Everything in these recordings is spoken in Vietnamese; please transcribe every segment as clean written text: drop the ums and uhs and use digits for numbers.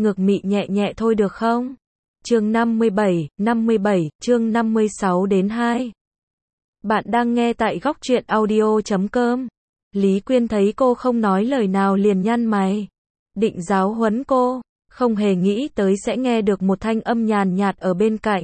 ngược mị nhẹ nhẹ thôi được không? Chương 57, chương 56 đến 2. Bạn đang nghe tại góc truyện audio.com. Lý Quyên thấy cô không nói lời nào liền nhăn mày. Định giáo huấn cô, không hề nghĩ tới sẽ nghe được một thanh âm nhàn nhạt ở bên cạnh.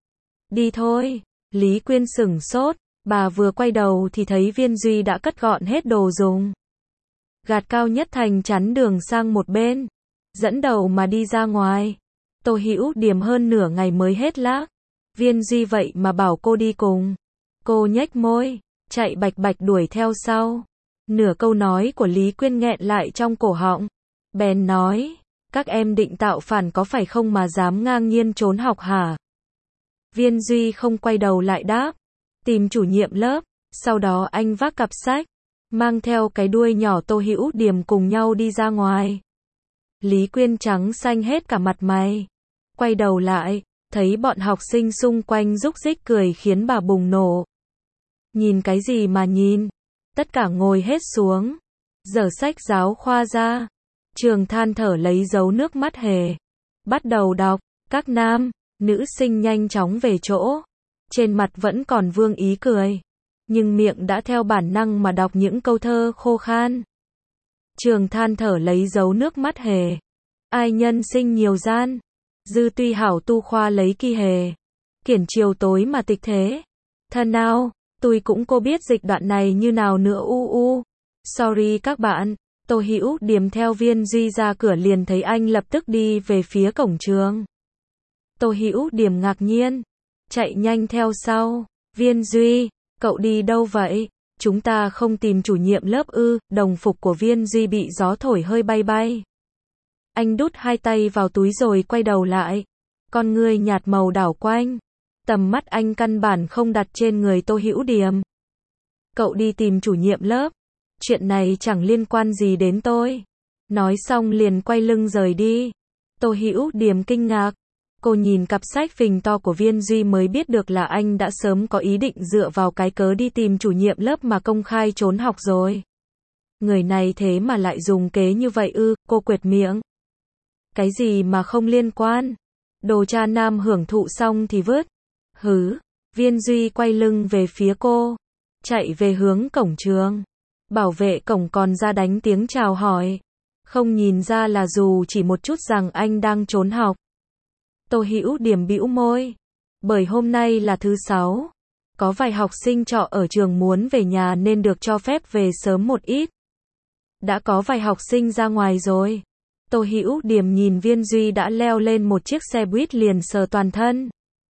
Đi thôi. Lý Quyên sửng sốt, bà vừa quay đầu thì thấy Viên Duy đã cất gọn hết đồ dùng. Gạt Cao Nhất Thành chắn đường sang một bên, dẫn đầu mà đi ra ngoài. Tô Hữu Điềm hơn nửa ngày mới hết lác. Viên Duy vậy mà bảo cô đi cùng. Cô nhếch môi, chạy bạch bạch đuổi theo sau. Nửa câu nói của Lý Quyên nghẹn lại trong cổ họng. Bèn nói, các em định tạo phản có phải không mà dám ngang nhiên trốn học hả? Viên Duy không quay đầu lại đáp, tìm chủ nhiệm lớp. Sau đó anh vác cặp sách, mang theo cái đuôi nhỏ Tô Hữu Điềm cùng nhau đi ra ngoài. Lý Quyên trắng xanh hết cả mặt mày. Quay đầu lại, thấy bọn học sinh xung quanh rúc rích cười khiến bà bùng nổ. Nhìn cái gì mà nhìn? Tất cả ngồi hết xuống. Giở sách giáo khoa ra. Trường than thở lấy dấu nước mắt hề. Bắt đầu đọc, các nam, nữ sinh nhanh chóng về chỗ. Trên mặt vẫn còn vương ý cười. Nhưng miệng đã theo bản năng mà đọc những câu thơ khô khan. Trường than thở lấy dấu nước mắt hề. Ai nhân sinh nhiều gian. Dư tuy hảo tu khoa lấy kỳ hề. Kiển chiều tối mà tịch thế. Thân nào, tôi cũng cô biết dịch đoạn này như nào nữa Sorry các bạn. Tô Hữu Điềm theo Viên Duy ra cửa liền thấy anh lập tức đi về phía cổng trường. Tô Hữu Điềm ngạc nhiên, chạy nhanh theo sau. Viên Duy, cậu đi đâu vậy? Chúng ta không tìm chủ nhiệm lớp ư? Đồng phục của Viên Duy bị gió thổi hơi bay bay. Anh đút hai tay vào túi rồi quay đầu lại. Con ngươi nhạt màu đảo quanh. Tầm mắt anh căn bản không đặt trên người Tô Hữu Điềm. Cậu đi tìm chủ nhiệm lớp. Chuyện này chẳng liên quan gì đến tôi. Nói xong liền quay lưng rời đi. Tô Hữu Điềm kinh ngạc. Cô nhìn cặp sách phình to của Viên Duy mới biết được là anh đã sớm có ý định dựa vào cái cớ đi tìm chủ nhiệm lớp mà công khai trốn học rồi. Người này thế mà lại dùng kế như vậy ư? Cô quệt miệng. Cái gì mà không liên quan? Đồ cha nam hưởng thụ xong thì vứt. Hứ. Viên Duy quay lưng về phía cô. Chạy về hướng cổng trường. Bảo vệ cổng còn ra đánh tiếng chào hỏi. Không nhìn ra là dù chỉ một chút rằng anh đang trốn học. Tô Hữu Điềm bĩu môi. Bởi hôm nay là thứ 6. Có vài học sinh trọ ở trường muốn về nhà nên được cho phép về sớm một ít. Đã có vài học sinh ra ngoài rồi. Tô Hữu Điềm nhìn Viên Duy đã leo lên một chiếc xe buýt liền sờ toàn thân.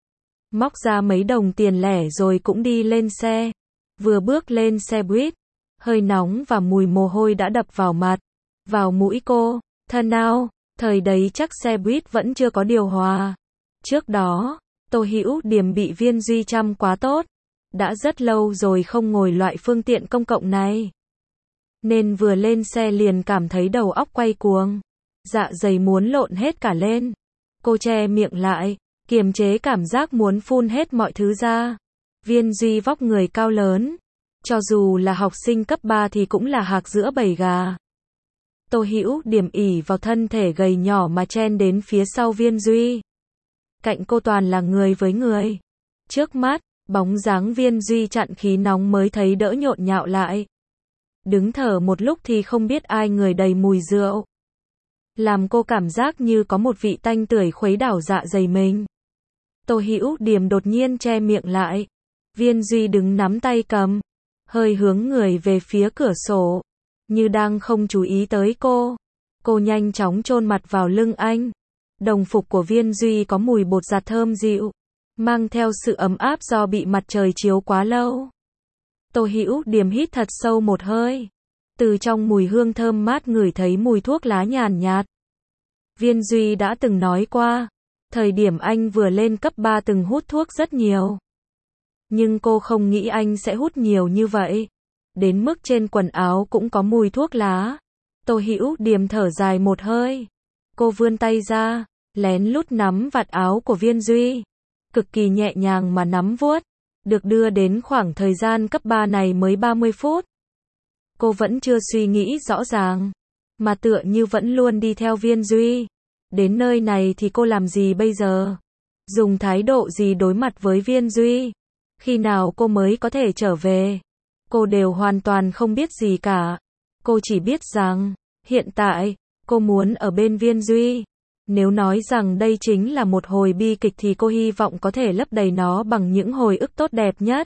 Móc ra mấy đồng tiền lẻ rồi cũng đi lên xe. Vừa bước lên xe buýt, hơi nóng và mùi mồ hôi đã đập vào mặt, vào mũi cô. Thân nào, thời đấy chắc xe buýt vẫn chưa có điều hòa. Trước đó, Tô Hữu Điềm bị Viên Duy chăm quá tốt. Đã rất lâu rồi không ngồi loại phương tiện công cộng này. Nên vừa lên xe liền cảm thấy đầu óc quay cuồng. Dạ dày muốn lộn hết cả lên. Cô che miệng lại, kiềm chế cảm giác muốn phun hết mọi thứ ra. Viên Duy vóc người cao lớn. Cho dù là học sinh cấp 3 thì cũng là hạc giữa bầy gà. Tô Hữu Điềm ỉ vào thân thể gầy nhỏ mà chen đến phía sau Viên Duy. Cạnh cô toàn là người với người. Trước mắt, bóng dáng Viên Duy chặn khí nóng mới thấy đỡ nhộn nhạo lại. Đứng thở một lúc thì không biết ai người đầy mùi rượu. Làm cô cảm giác như có một vị tanh tưởi khuấy đảo dạ dày mình. Tô Hữu Điềm đột nhiên che miệng lại. Viên Duy đứng nắm tay cầm, hơi hướng người về phía cửa sổ, như đang không chú ý tới cô. Cô nhanh chóng chôn mặt vào lưng anh. Đồng phục của Viên Duy có mùi bột giặt thơm dịu, mang theo sự ấm áp do bị mặt trời chiếu quá lâu. Tô Hữu Điềm hít thật sâu một hơi. Từ trong mùi hương thơm mát ngửi thấy mùi thuốc lá nhàn nhạt. Viên Duy đã từng nói qua, thời điểm anh vừa lên cấp 3 từng hút thuốc rất nhiều. Nhưng cô không nghĩ anh sẽ hút nhiều như vậy. Đến mức trên quần áo cũng có mùi thuốc lá. Tô Hữu Điềm thở dài một hơi. Cô vươn tay ra, lén lút nắm vạt áo của Viên Duy. Cực kỳ nhẹ nhàng mà nắm vuốt. Được đưa đến khoảng thời gian cấp 3 này mới 30 phút. Cô vẫn chưa suy nghĩ rõ ràng. Mà tựa như vẫn luôn đi theo Viên Duy. Đến nơi này thì cô làm gì bây giờ? Dùng thái độ gì đối mặt với Viên Duy? Khi nào cô mới có thể trở về? Cô đều hoàn toàn không biết gì cả. Cô chỉ biết rằng, hiện tại, cô muốn ở bên Viên Duy. Nếu nói rằng đây chính là một hồi bi kịch thì cô hy vọng có thể lấp đầy nó bằng những hồi ức tốt đẹp nhất.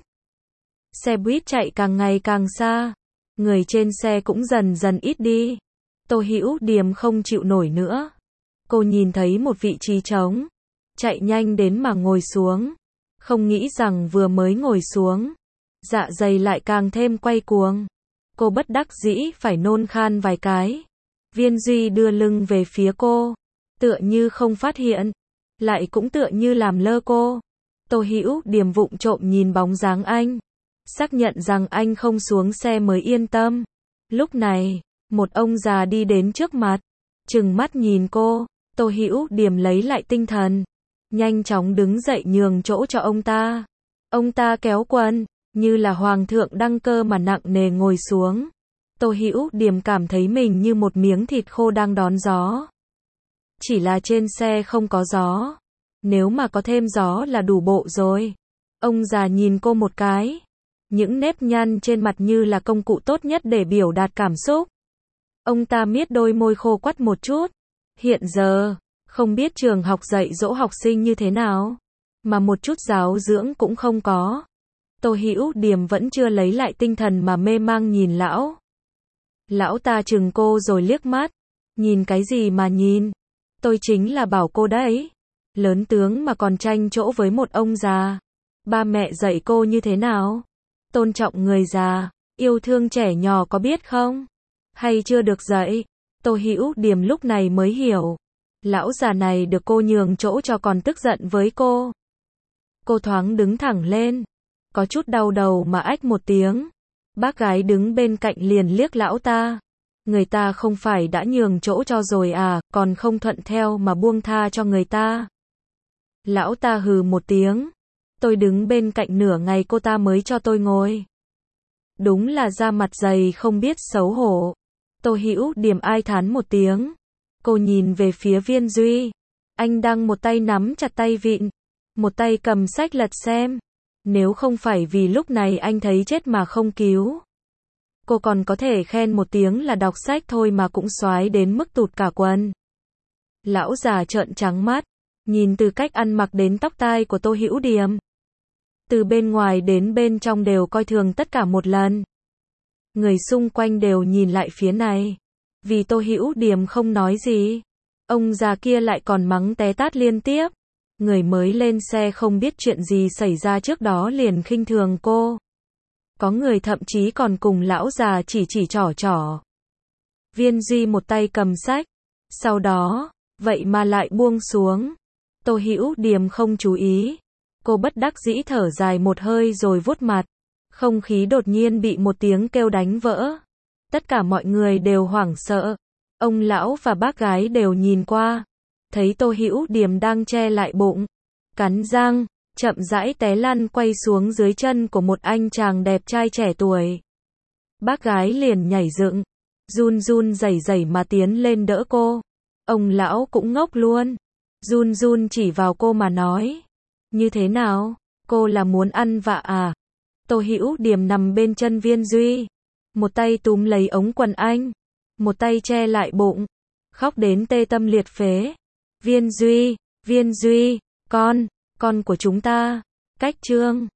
Xe buýt chạy càng ngày càng xa. Người trên xe cũng dần dần ít đi. Tô Hữu Điềm không chịu nổi nữa. Cô nhìn thấy một vị trí trống. Chạy nhanh đến mà ngồi xuống. Không nghĩ rằng vừa mới ngồi xuống, dạ dày lại càng thêm quay cuồng. Cô bất đắc dĩ phải nôn khan vài cái. Viên Duy đưa lưng về phía cô. Tựa như không phát hiện. Lại cũng tựa như làm lơ cô. Tô Hữu Điềm vụng trộm nhìn bóng dáng anh. Xác nhận rằng anh không xuống xe mới yên tâm. Lúc này, một ông già đi đến trước mặt. Trừng mắt nhìn cô. Tô Hữu Điềm lấy lại tinh thần. Nhanh chóng đứng dậy nhường chỗ cho ông ta. Ông ta kéo quần, như là hoàng thượng đăng cơ mà nặng nề ngồi xuống. Tô Hữu Điềm cảm thấy mình như một miếng thịt khô đang đón gió. Chỉ là trên xe không có gió. Nếu mà có thêm gió là đủ bộ rồi. Ông già nhìn cô một cái. Những nếp nhăn trên mặt như là công cụ tốt nhất để biểu đạt cảm xúc. Ông ta miết đôi môi khô quắt một chút. Hiện giờ, không biết trường học dạy dỗ học sinh như thế nào, mà một chút giáo dưỡng cũng không có. Tô Hữu Điềm vẫn chưa lấy lại tinh thần mà mê mang nhìn lão. Lão ta chừng cô rồi liếc mắt. Nhìn cái gì mà nhìn? Tôi chính là bảo cô đấy. Lớn tướng mà còn tranh chỗ với một ông già. Ba mẹ dạy cô như thế nào? Tôn trọng người già, yêu thương trẻ nhỏ có biết không? Hay chưa được dạy? Tô Hữu Điềm lúc này mới hiểu. Lão già này được cô nhường chỗ cho còn tức giận với cô. Cô thoáng đứng thẳng lên. Có chút đau đầu mà ách một tiếng. Bác gái đứng bên cạnh liền liếc lão ta. Người ta không phải đã nhường chỗ cho rồi à, còn không thuận theo mà buông tha cho người ta. Lão ta hừ một tiếng. Tôi đứng bên cạnh nửa ngày cô ta mới cho tôi ngồi. Đúng là da mặt dày không biết xấu hổ. Tô Hữu Điềm ai thán một tiếng. Cô nhìn về phía Viên Duy. Anh đang một tay nắm chặt tay vịn, một tay cầm sách lật xem. Nếu không phải vì lúc này anh thấy chết mà không cứu, cô còn có thể khen một tiếng là đọc sách thôi mà cũng xoái đến mức tụt cả quần. Lão già trợn trắng mắt, nhìn từ cách ăn mặc đến tóc tai của Tô Hữu Điềm. Từ bên ngoài đến bên trong đều coi thường tất cả một lần. Người xung quanh đều nhìn lại phía này. Vì Tô Hữu Điềm không nói gì, ông già kia lại còn mắng té tát liên tiếp. Người mới lên xe không biết chuyện gì xảy ra trước đó liền khinh thường cô. Có người thậm chí còn cùng lão già chỉ trỏ trỏ. Viên Duy một tay cầm sách, sau đó, vậy mà lại buông xuống. Tô Hữu Điềm không chú ý. Cô bất đắc dĩ thở dài một hơi rồi vuốt mặt. Không khí đột nhiên bị một tiếng kêu đánh vỡ. Tất cả mọi người đều hoảng sợ. Ông lão và bác gái đều nhìn qua. Thấy Tô Hữu Điềm đang che lại bụng. Cắn răng, chậm rãi té lăn quay xuống dưới chân của một anh chàng đẹp trai trẻ tuổi. Bác gái liền nhảy dựng. Run run rẩy rẩy mà tiến lên đỡ cô. Ông lão cũng ngốc luôn. Run run chỉ vào cô mà nói. Như thế nào? Cô là muốn ăn vạ à? Tô Hữu Điềm nằm bên chân Viên Duy. Một tay túm lấy ống quần anh. Một tay che lại bụng. Khóc đến tê tâm liệt phế. Viên Duy, con của chúng ta. Cách chương